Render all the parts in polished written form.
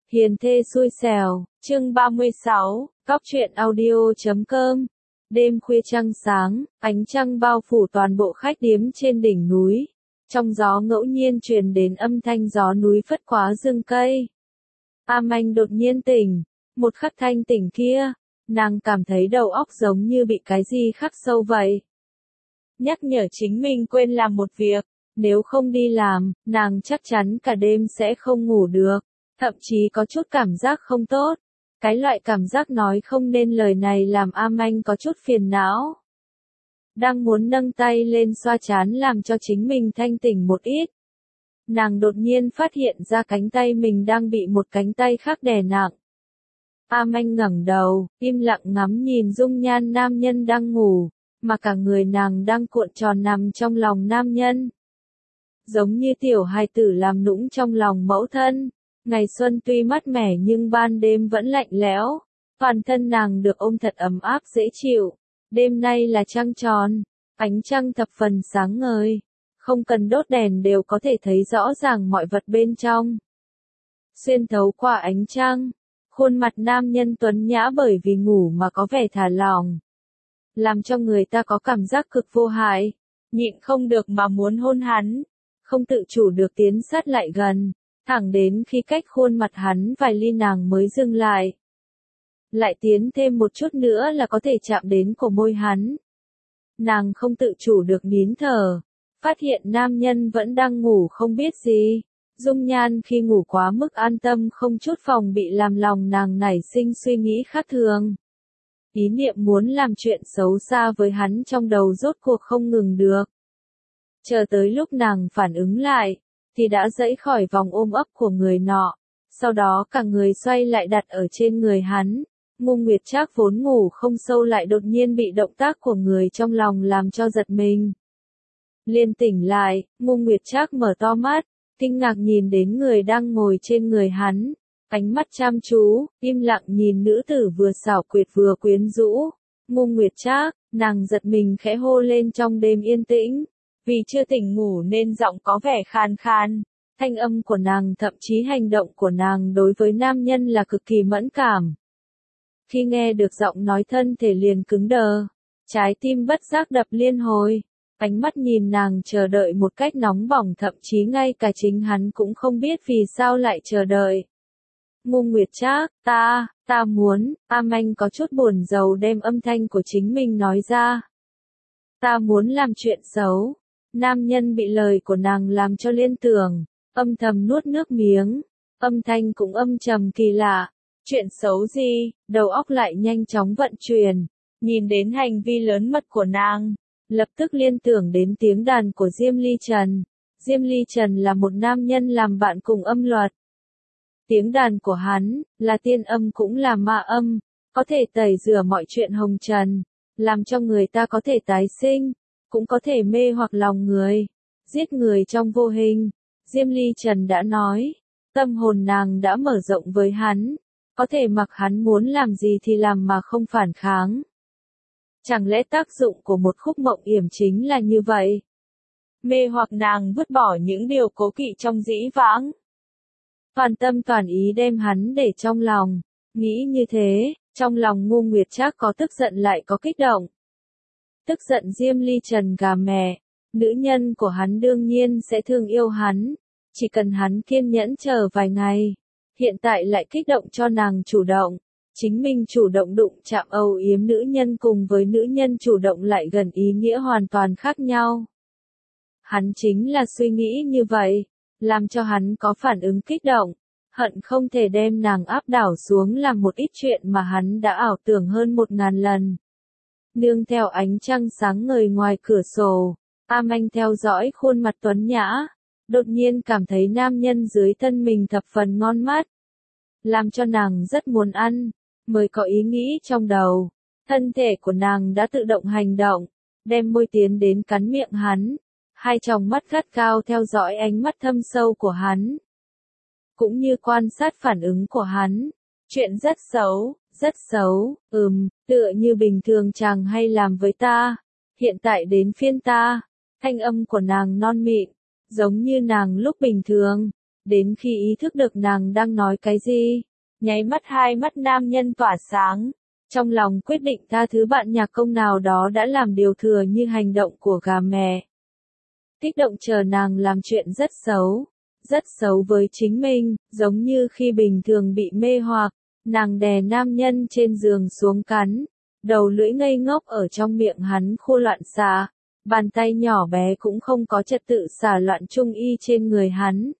Hiền thê xui xẻo, chương 36, Góc truyện audio.com. Đêm khuya trăng sáng, ánh trăng bao phủ toàn bộ khách điếm trên đỉnh núi. Trong gió ngẫu nhiên truyền đến âm thanh gió núi phất quá rừng cây. Anh đột nhiên tỉnh, một khắc thanh tỉnh kia, nàng cảm thấy đầu óc giống như bị cái gì khắc sâu vậy. Nhắc nhở chính mình quên làm một việc, nếu không đi làm, nàng chắc chắn cả đêm sẽ không ngủ được. Thậm chí có chút cảm giác không tốt. Cái loại cảm giác nói không nên lời này làm Anh có chút phiền não. Đang muốn nâng tay lên xoa trán làm cho chính mình thanh tỉnh một ít. Nàng đột nhiên phát hiện ra cánh tay mình đang bị một cánh tay khác đè nặng. Anh ngẩng đầu, im lặng ngắm nhìn dung nhan nam nhân đang ngủ, mà cả người nàng đang cuộn tròn nằm trong lòng nam nhân. Giống như tiểu hài tử làm nũng trong lòng mẫu thân. Ngày xuân tuy mát mẻ nhưng ban đêm vẫn lạnh lẽo, toàn thân nàng được ôm thật ấm áp dễ chịu. Đêm nay là trăng tròn, ánh trăng thập phần sáng ngời, không cần đốt đèn đều có thể thấy rõ ràng mọi vật bên trong. Xuyên thấu qua ánh trăng, khuôn mặt nam nhân tuấn nhã bởi vì ngủ mà có vẻ thả lỏng, làm cho người ta có cảm giác cực vô hại, nhịn không được mà muốn hôn hắn, không tự chủ được tiến sát lại gần. Thẳng đến khi cách khuôn mặt hắn vài ly nàng mới dừng lại. Lại tiến thêm một chút nữa là có thể chạm đến cổ môi hắn. Nàng không tự chủ được nín thở. Phát hiện nam nhân vẫn đang ngủ không biết gì. Dung nhan khi ngủ quá mức an tâm không chút phòng bị làm lòng nàng nảy sinh suy nghĩ khác thường. Ý niệm muốn làm chuyện xấu xa với hắn trong đầu rốt cuộc không ngừng được. Chờ tới lúc nàng phản ứng lại. Thì đã dãy khỏi vòng ôm ấp của người nọ, sau đó cả người xoay lại đặt ở trên người hắn. Ngô Nguyệt Trác vốn ngủ không sâu lại đột nhiên bị động tác của người trong lòng làm cho giật mình. Liền tỉnh lại, Ngô Nguyệt Trác mở to mắt, kinh ngạc nhìn đến người đang ngồi trên người hắn, ánh mắt chăm chú, im lặng nhìn nữ tử vừa xảo quyệt vừa quyến rũ. Ngô Nguyệt Trác, nàng giật mình khẽ hô lên trong đêm yên tĩnh. Vì chưa tỉnh ngủ nên giọng có vẻ khan khan, thanh âm của nàng thậm chí hành động của nàng đối với nam nhân là cực kỳ mẫn cảm. Khi nghe được giọng nói thân thể liền cứng đờ, trái tim bất giác đập liên hồi, ánh mắt nhìn nàng chờ đợi một cách nóng bỏng thậm chí ngay cả chính hắn cũng không biết vì sao lại chờ đợi. Ngô Nguyệt Trác, ta muốn, Anh có chút buồn rầu đem âm thanh của chính mình nói ra. Ta muốn làm chuyện xấu. Nam nhân bị lời của nàng làm cho liên tưởng, âm thầm nuốt nước miếng, âm thanh cũng âm trầm kỳ lạ. Chuyện xấu gì, đầu óc lại nhanh chóng vận chuyển, nhìn đến hành vi lớn mật của nàng, lập tức liên tưởng đến tiếng đàn của Diêm Ly Trần. Diêm Ly Trần là một nam nhân làm bạn cùng âm luật. Tiếng đàn của hắn, là tiên âm cũng là ma âm, có thể tẩy rửa mọi chuyện hồng trần, làm cho người ta có thể tái sinh. Cũng có thể mê hoặc lòng người, giết người trong vô hình. Diêm Ly Trần đã nói, tâm hồn nàng đã mở rộng với hắn, có thể mặc hắn muốn làm gì thì làm mà không phản kháng. Chẳng lẽ tác dụng của một khúc mộng yểm chính là như vậy? Mê hoặc nàng vứt bỏ những điều cố kỵ trong dĩ vãng. Toàn tâm toàn ý đem hắn để trong lòng, nghĩ như thế, trong lòng Ngô Nguyệt Trác có tức giận lại có kích động. Tức giận Diêm Ly Trần gà mẹ, nữ nhân của hắn đương nhiên sẽ thương yêu hắn, chỉ cần hắn kiên nhẫn chờ vài ngày. Hiện tại lại kích động cho nàng chủ động, chính mình chủ động đụng chạm âu yếm nữ nhân cùng với nữ nhân chủ động lại gần ý nghĩa hoàn toàn khác nhau. Hắn chính là suy nghĩ như vậy, làm cho hắn có phản ứng kích động, hận không thể đem nàng áp đảo xuống làm một ít chuyện mà hắn đã ảo tưởng hơn 1000 lần. Nương theo ánh trăng sáng ngời ngoài cửa sổ, Anh theo dõi khuôn mặt tuấn nhã, đột nhiên cảm thấy nam nhân dưới thân mình thập phần ngon mắt, làm cho nàng rất muốn ăn, mới có ý nghĩ trong đầu. Thân thể của nàng đã tự động hành động, đem môi tiến đến cắn miệng hắn, hai tròng mắt gắt gao theo dõi ánh mắt thâm sâu của hắn, cũng như quan sát phản ứng của hắn. Chuyện rất xấu, tựa như bình thường chàng hay làm với ta, hiện tại đến phiên ta. Thanh âm của nàng non mịn, giống như nàng lúc bình thường, đến khi ý thức được nàng đang nói cái gì, nháy mắt hai mắt nam nhân tỏa sáng, trong lòng quyết định tha thứ bạn nhạc công nào đó đã làm điều thừa như hành động của gà mẹ. Kích động chờ nàng làm chuyện rất xấu với chính mình, giống như khi bình thường bị mê hoặc, nàng đè nam nhân trên giường xuống cắn, đầu lưỡi ngây ngốc ở trong miệng hắn khô loạn xạ, bàn tay nhỏ bé cũng không có trật tự xả loạn trung y trên người hắn.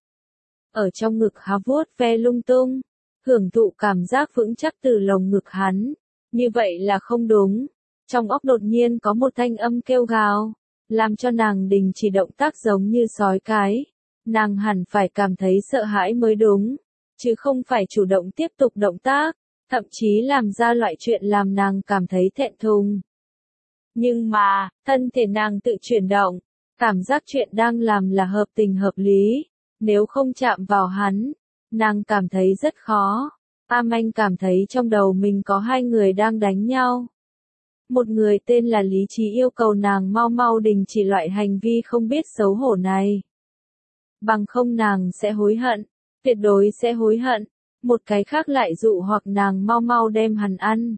Ở trong ngực há vuốt ve lung tung, hưởng thụ cảm giác vững chắc từ lồng ngực hắn, như vậy là không đúng. Trong óc đột nhiên có một thanh âm kêu gào, làm cho nàng đình chỉ động tác giống như sói cái. Nàng hẳn phải cảm thấy sợ hãi mới đúng, chứ không phải chủ động tiếp tục động tác, thậm chí làm ra loại chuyện làm nàng cảm thấy thẹn thùng. Nhưng mà, thân thể nàng tự chuyển động, cảm giác chuyện đang làm là hợp tình hợp lý, nếu không chạm vào hắn, nàng cảm thấy rất khó. Anh cảm thấy trong đầu mình có hai người đang đánh nhau. Một người tên là lý trí yêu cầu nàng mau mau đình chỉ loại hành vi không biết xấu hổ này. Bằng không nàng sẽ hối hận, tuyệt đối sẽ hối hận. Một cái khác lại dụ hoặc nàng mau mau đem hắn ăn.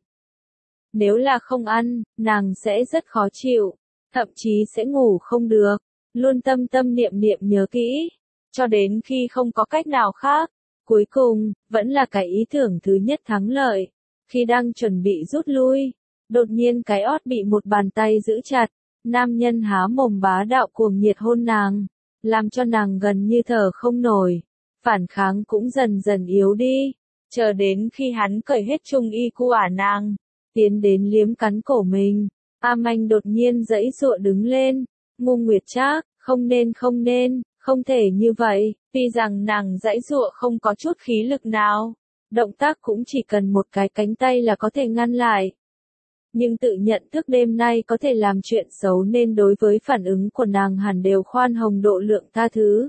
Nếu là không ăn, nàng sẽ rất khó chịu, thậm chí sẽ ngủ không được, luôn tâm tâm niệm niệm nhớ kỹ, cho đến khi không có cách nào khác. Cuối cùng, vẫn là cái ý tưởng thứ nhất thắng lợi. Khi đang chuẩn bị rút lui, đột nhiên cái ót bị một bàn tay giữ chặt, nam nhân há mồm bá đạo cuồng nhiệt hôn nàng, làm cho nàng gần như thở không nổi, phản kháng cũng dần dần yếu đi, chờ đến khi hắn cởi hết trung y của nàng, tiến đến liếm cắn cổ mình, Anh đột nhiên giãy giụa đứng lên, Ngô Nguyệt Trác, không nên, không thể như vậy, tuy rằng nàng giãy giụa không có chút khí lực nào, động tác cũng chỉ cần một cái cánh tay là có thể ngăn lại. Nhưng tự nhận thức đêm nay có thể làm chuyện xấu nên đối với phản ứng của nàng hẳn đều khoan hồng độ lượng tha thứ.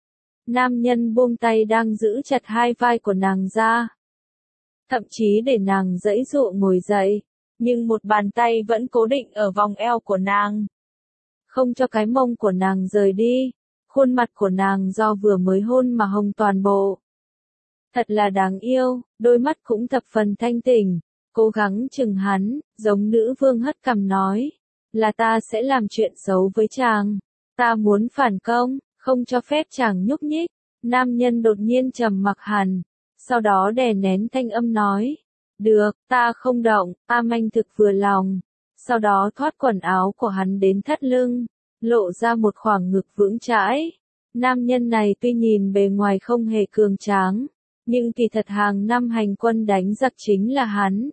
Nam nhân buông tay đang giữ chặt hai vai của nàng ra. Thậm chí để nàng giãy giụa ngồi dậy, nhưng một bàn tay vẫn cố định ở vòng eo của nàng. Không cho cái mông của nàng rời đi, khuôn mặt của nàng do vừa mới hôn mà hồng toàn bộ. Thật là đáng yêu, đôi mắt cũng thập phần thanh tỉnh, cố gắng chừng hắn, giống nữ vương hất cằm nói, là ta sẽ làm chuyện xấu với chàng, ta muốn phản công, không cho phép chàng nhúc nhích. Nam nhân đột nhiên trầm mặc hẳn, sau đó đè nén thanh âm nói, được, ta không động. Anh thực vừa lòng, sau đó thoát quần áo của hắn đến thắt lưng, lộ ra một khoảng ngực vững chãi. Nam nhân này tuy nhìn bề ngoài không hề cường tráng, nhưng kỳ thật hàng năm hành quân đánh giặc chính là hắn.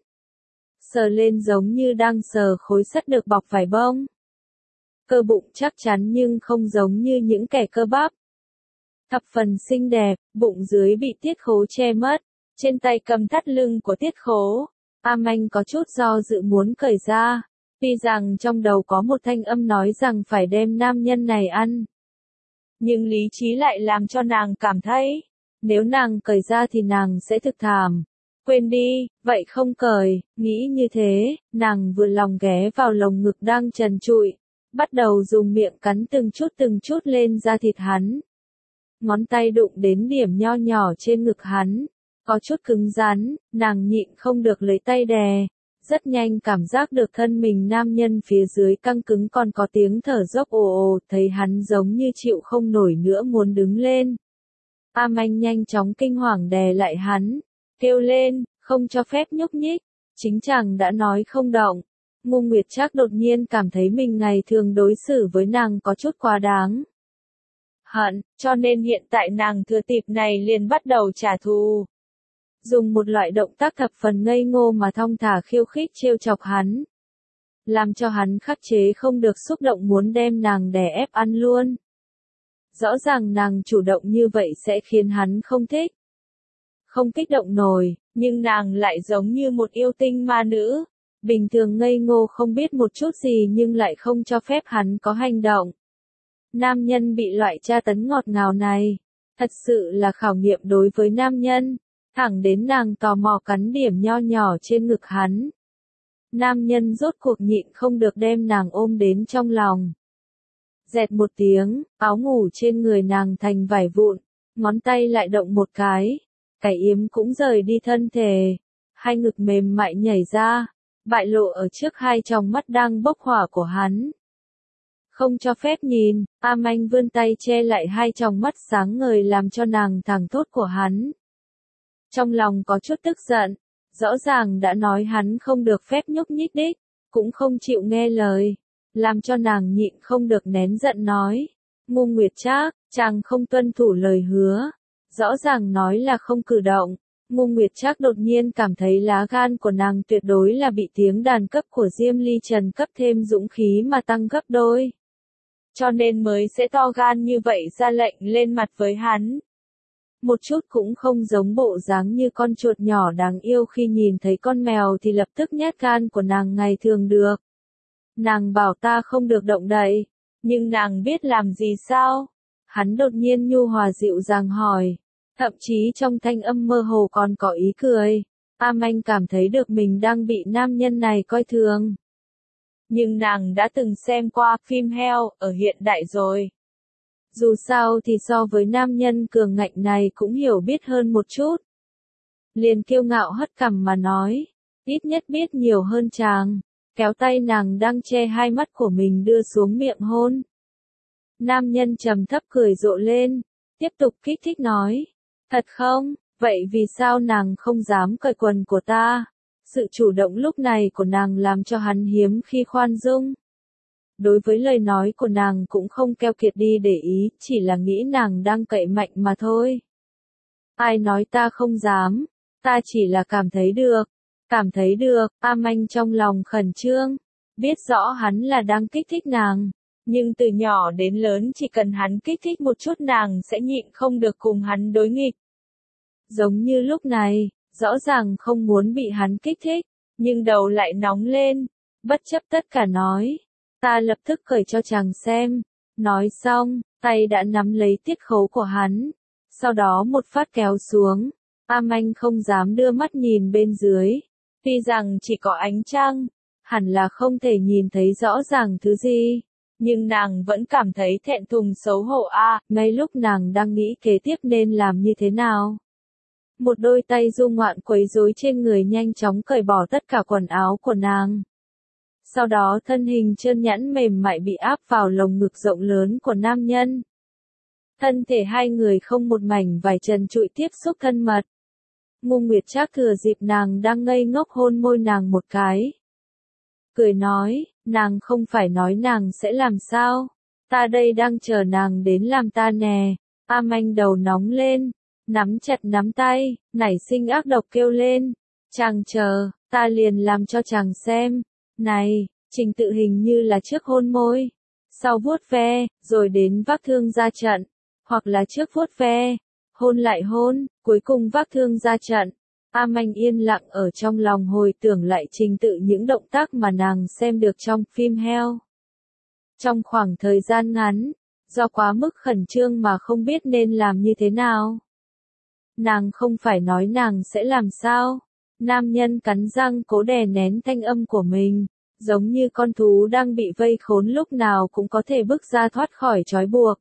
Sờ lên giống như đang sờ khối sắt được bọc vải bông. Cơ bụng chắc chắn nhưng không giống như những kẻ cơ bắp. Thập phần xinh đẹp, bụng dưới bị tiết khố che mất, trên tay cầm thắt lưng của tiết khố. Anh có chút do dự muốn cởi ra, tuy rằng trong đầu có một thanh âm nói rằng phải đem nam nhân này ăn. Nhưng lý trí lại làm cho nàng cảm thấy, nếu nàng cởi ra thì nàng sẽ thực thảm. Quên đi, vậy không cởi, nghĩ như thế, nàng vừa lòng ghé vào lồng ngực đang trần trụi, bắt đầu dùng miệng cắn từng chút lên da thịt hắn. Ngón tay đụng đến điểm nho nhỏ trên ngực hắn, có chút cứng rắn, nàng nhịn không được lấy tay đè. Rất nhanh cảm giác được thân mình nam nhân phía dưới căng cứng còn có tiếng thở dốc ồ ồ, thấy hắn giống như chịu không nổi nữa muốn đứng lên. Anh nhanh chóng kinh hoàng đè lại hắn, kêu lên, không cho phép nhúc nhích, chính chàng đã nói không động. Ngô Nguyệt Trác đột nhiên cảm thấy mình ngày thường đối xử với nàng có chút quá đáng. Hận, cho nên hiện tại nàng thừa dịp này liền bắt đầu trả thù. Dùng một loại động tác thập phần ngây ngô mà thong thả khiêu khích trêu chọc hắn. Làm cho hắn khắc chế không được xúc động muốn đem nàng đè ép ăn luôn. Rõ ràng nàng chủ động như vậy sẽ khiến hắn không thích. Không kích động nổi, nhưng nàng lại giống như một yêu tinh ma nữ. Bình thường ngây ngô không biết một chút gì nhưng lại không cho phép hắn có hành động. Nam nhân bị loại tra tấn ngọt ngào này, thật sự là khảo nghiệm đối với nam nhân, thẳng đến nàng tò mò cắn điểm nho nhỏ trên ngực hắn. Nam nhân rốt cuộc nhịn không được đem nàng ôm đến trong lòng. Dẹt một tiếng, áo ngủ trên người nàng thành vải vụn, ngón tay lại động một cái yếm cũng rời đi thân thể, hai ngực mềm mại nhảy ra, bại lộ ở trước hai tròng mắt đang bốc hỏa của hắn. Không cho phép nhìn, Anh vươn tay che lại hai tròng mắt sáng ngời làm cho nàng thẳng thốt của hắn. Trong lòng có chút tức giận, rõ ràng đã nói hắn không được phép nhúc nhích đích, cũng không chịu nghe lời, làm cho nàng nhịn không được nén giận nói. Ngô Nguyệt Trác, chàng không tuân thủ lời hứa, rõ ràng nói là không cử động. Ngô Nguyệt Trác đột nhiên cảm thấy lá gan của nàng tuyệt đối là bị tiếng đàn cấp của Diêm Ly Trần cấp thêm dũng khí mà tăng gấp đôi. Cho nên mới sẽ to gan như vậy ra lệnh lên mặt với hắn. Một chút cũng không giống bộ dáng như con chuột nhỏ đáng yêu khi nhìn thấy con mèo thì lập tức nhát gan của nàng ngày thường được. Nàng bảo ta không được động đậy, nhưng nàng biết làm gì sao? Hắn đột nhiên nhu hòa dịu dàng hỏi, thậm chí trong thanh âm mơ hồ còn có ý cười. Anh cảm thấy được mình đang bị nam nhân này coi thường. Nhưng nàng đã từng xem qua phim heo ở hiện đại rồi. Dù sao thì so với nam nhân cường ngạnh này cũng hiểu biết hơn một chút. Liền kiêu ngạo hất cằm mà nói, ít nhất biết nhiều hơn chàng, kéo tay nàng đang che hai mắt của mình đưa xuống miệng hôn. Nam nhân trầm thấp cười rộ lên, tiếp tục kích thích nói, thật không, vậy vì sao nàng không dám cởi quần của ta? Sự chủ động lúc này của nàng làm cho hắn hiếm khi khoan dung. Đối với lời nói của nàng cũng không keo kiệt đi để ý, chỉ là nghĩ nàng đang cậy mạnh mà thôi. Ai nói ta không dám, ta chỉ là cảm thấy được, Anh trong lòng khẩn trương, biết rõ hắn là đang kích thích nàng, nhưng từ nhỏ đến lớn chỉ cần hắn kích thích một chút nàng sẽ nhịn không được cùng hắn đối nghịch. Giống như lúc này, rõ ràng không muốn bị hắn kích thích, nhưng đầu lại nóng lên, bất chấp tất cả nói. Ta lập tức cởi cho chàng xem. Nói xong, tay đã nắm lấy tiết khấu của hắn. Sau đó một phát kéo xuống. Anh không dám đưa mắt nhìn bên dưới. Tuy rằng chỉ có ánh trăng, hẳn là không thể nhìn thấy rõ ràng thứ gì. Nhưng nàng vẫn cảm thấy thẹn thùng xấu hổ ngay lúc nàng đang nghĩ kế tiếp nên làm như thế nào. Một đôi tay du ngoạn quấy rối trên người nhanh chóng cởi bỏ tất cả quần áo của nàng. Sau đó thân hình trơn nhẵn mềm mại bị áp vào lồng ngực rộng lớn của nam nhân. Thân thể hai người không một mảnh vải trần trụi tiếp xúc thân mật. Ngô Nguyệt Trác thừa dịp nàng đang ngây ngốc hôn môi nàng một cái. Cười nói, nàng không phải nói nàng sẽ làm sao? Ta đây đang chờ nàng đến làm ta nè. Anh đầu nóng lên, nắm chặt nắm tay, nảy sinh ác độc kêu lên. Chàng chờ, ta liền làm cho chàng xem. Này, trình tự hình như là trước hôn môi, sau vuốt ve, rồi đến vác thương ra trận, hoặc là trước vuốt ve, hôn lại hôn, cuối cùng vác thương ra trận. Anh yên lặng ở trong lòng hồi tưởng lại trình tự những động tác mà nàng xem được trong phim heo. Trong khoảng thời gian ngắn, do quá mức khẩn trương mà không biết nên làm như thế nào. Nàng không phải nói nàng sẽ làm sao. Nam nhân cắn răng cố đè nén thanh âm của mình, giống như con thú đang bị vây khốn lúc nào cũng có thể bước ra thoát khỏi trói buộc.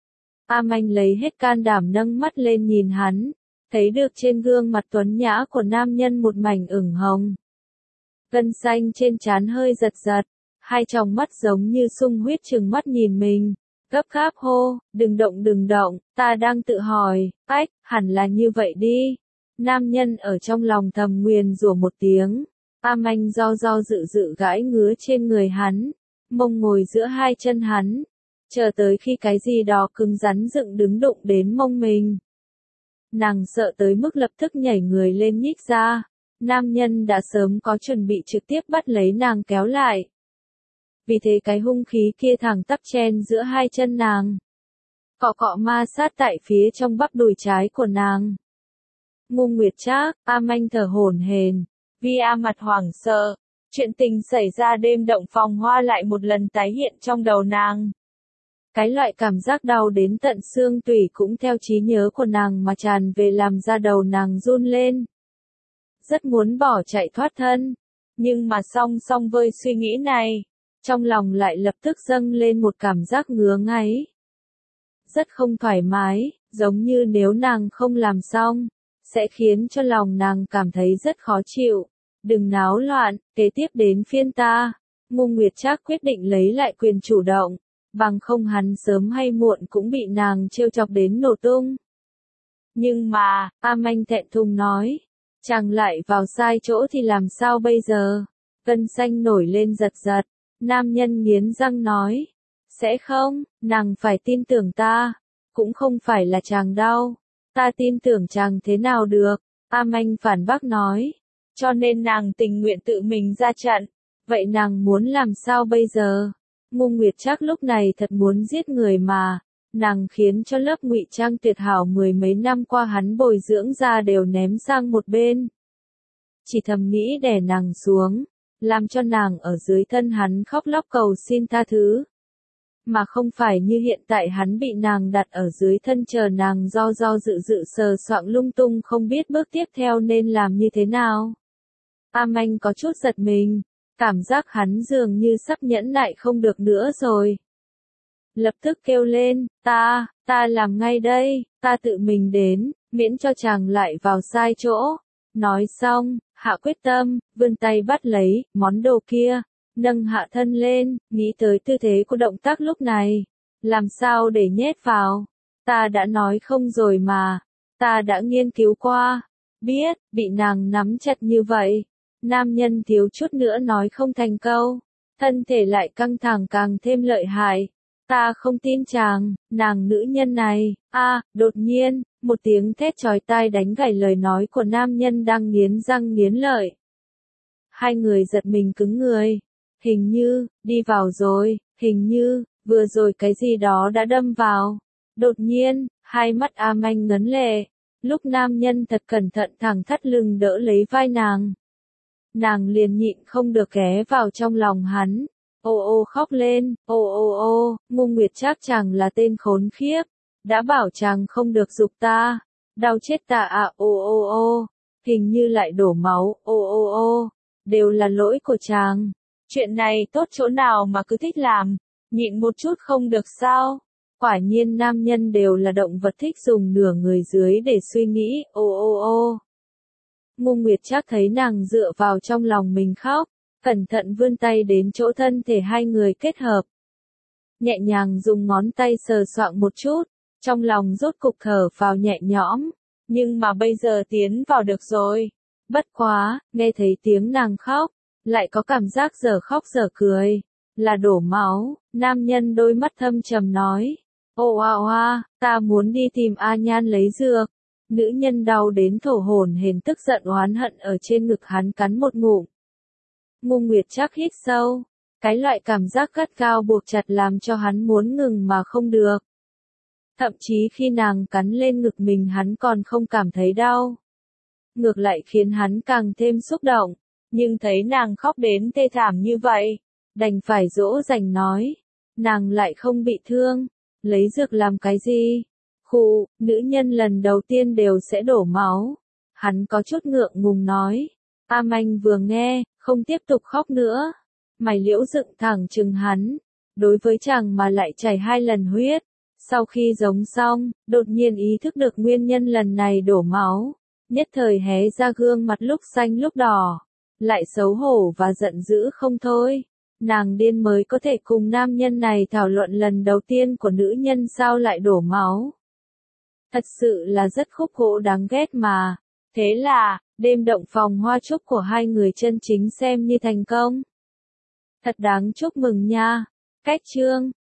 Anh lấy hết can đảm nâng mắt lên nhìn hắn, thấy được trên gương mặt tuấn nhã của nam nhân một mảnh ửng hồng. Gân xanh trên trán hơi giật giật, hai tròng mắt giống như sung huyết trừng mắt nhìn mình, gấp gáp hô, đừng động, ta đang tự hỏi, hẳn là như vậy đi. Nam nhân ở trong lòng thầm nguyền rủa một tiếng. Anh do dự gãi ngứa trên người hắn, mông ngồi giữa hai chân hắn, chờ tới khi cái gì đó cứng rắn dựng đứng đụng đến mông mình. Nàng sợ tới mức lập tức nhảy người lên nhích ra, nam nhân đã sớm có chuẩn bị trực tiếp bắt lấy nàng kéo lại. Vì thế cái hung khí kia thẳng tắp chen giữa hai chân nàng, cọ cọ ma sát tại phía trong bắp đùi trái của nàng. Ngô Nguyệt Trác, Anh thở hổn hển, vì mặt hoảng sợ, chuyện tình xảy ra đêm động phòng hoa lại một lần tái hiện trong đầu nàng. Cái loại cảm giác đau đến tận xương tủy cũng theo trí nhớ của nàng mà tràn về làm da đầu nàng run lên. Rất muốn bỏ chạy thoát thân, nhưng mà song song với suy nghĩ này, trong lòng lại lập tức dâng lên một cảm giác ngứa ngáy. Rất không thoải mái, giống như nếu nàng không làm xong, sẽ khiến cho lòng nàng cảm thấy rất khó chịu. Đừng náo loạn, kế tiếp đến phiên ta. Ngô Nguyệt Trác quyết định lấy lại quyền chủ động, bằng không hắn sớm hay muộn cũng bị nàng trêu chọc đến nổ tung. Nhưng mà, A Manh thẹn thùng nói, chàng lại vào sai chỗ thì làm sao bây giờ? Gân xanh nổi lên giật giật, nam nhân nghiến răng nói, sẽ không, nàng phải tin tưởng ta, cũng không phải là chàng đau, ta tin tưởng chàng thế nào được, A Manh phản bác nói, cho nên nàng tình nguyện tự mình ra trận, vậy nàng muốn làm sao bây giờ? Ngô Nguyệt Trác lúc này thật muốn giết người mà, nàng khiến cho lớp ngụy trang tuyệt hảo mười mấy năm qua hắn bồi dưỡng ra đều ném sang một bên. Chỉ thầm nghĩ đè nàng xuống, làm cho nàng ở dưới thân hắn khóc lóc cầu xin tha thứ. Mà không phải như hiện tại hắn bị nàng đặt ở dưới thân chờ nàng do dự sờ soạng lung tung không biết bước tiếp theo nên làm như thế nào. A Manh có chút giật mình, cảm giác hắn dường như sắp nhẫn nại không được nữa rồi. Lập tức kêu lên, ta làm ngay đây, ta tự mình đến, miễn cho chàng lại vào sai chỗ. Nói xong, hạ quyết tâm, vươn tay bắt lấy, món đồ kia, nâng hạ thân lên, nghĩ tới tư thế của động tác lúc này. Làm sao để nhét vào? Ta đã nói không rồi mà, ta đã nghiên cứu qua, biết, bị nàng nắm chặt như vậy. Nam nhân thiếu chút nữa nói không thành câu, thân thể lại căng thẳng càng thêm lợi hại. Ta không tin chàng, nàng nữ nhân này, đột nhiên, một tiếng thét chói tai đánh gãy lời nói của nam nhân đang nghiến răng nghiến lợi. Hai người giật mình cứng người, hình như, đi vào rồi, hình như, vừa rồi cái gì đó đã đâm vào. Đột nhiên, hai mắt A Manh ngấn lệ, lúc nam nhân thật cẩn thận thẳng thắt lưng đỡ lấy vai nàng. Nàng liền nhịn không được ghé vào trong lòng hắn. Ô khóc lên, ô, Ngô Nguyệt Trác chàng là tên khốn khiếp, đã bảo chàng không được giục ta, đau chết ta à, ô, hình như lại đổ máu, ô, đều là lỗi của chàng, chuyện này tốt chỗ nào mà cứ thích làm, nhịn một chút không được sao, quả nhiên nam nhân đều là động vật thích dùng nửa người dưới để suy nghĩ, ô. Ngô Nguyệt Trác thấy nàng dựa vào trong lòng mình khóc, cẩn thận vươn tay đến chỗ thân thể hai người kết hợp. Nhẹ nhàng dùng ngón tay sờ soạng một chút, trong lòng rốt cục thở vào nhẹ nhõm, nhưng mà bây giờ tiến vào được rồi. Bất quá, nghe thấy tiếng nàng khóc, lại có cảm giác giờ khóc giờ cười, là đổ máu, nam nhân đôi mắt thâm trầm nói, ô ta muốn đi tìm A Nhan lấy dược. Nữ nhân đau đến thổ hổn hển tức giận oán hận ở trên ngực hắn cắn một ngụm. Ngô Nguyệt Trác hít sâu, cái loại cảm giác gắt gao buộc chặt làm cho hắn muốn ngừng mà không được. Thậm chí khi nàng cắn lên ngực mình hắn còn không cảm thấy đau. Ngược lại khiến hắn càng thêm xúc động, nhưng thấy nàng khóc đến thê thảm như vậy, đành phải dỗ dành nói, nàng lại không bị thương, lấy dược làm cái gì? Nữ nhân lần đầu tiên đều sẽ đổ máu. Hắn có chút ngượng ngùng nói. A Manh vừa nghe, không tiếp tục khóc nữa. Mày liễu dựng thẳng chừng hắn. Đối với chàng mà lại chảy 2 lần huyết. Sau khi giống xong, đột nhiên ý thức được nguyên nhân lần này đổ máu. Nhất thời hé ra gương mặt lúc xanh lúc đỏ. Lại xấu hổ và giận dữ không thôi. Nàng điên mới có thể cùng nam nhân này thảo luận lần đầu tiên của nữ nhân sao lại đổ máu. Thật sự là rất khúc gỗ đáng ghét mà. Thế là, đêm động phòng hoa chúc của hai người chân chính xem như thành công. Thật đáng chúc mừng nha. Cách chương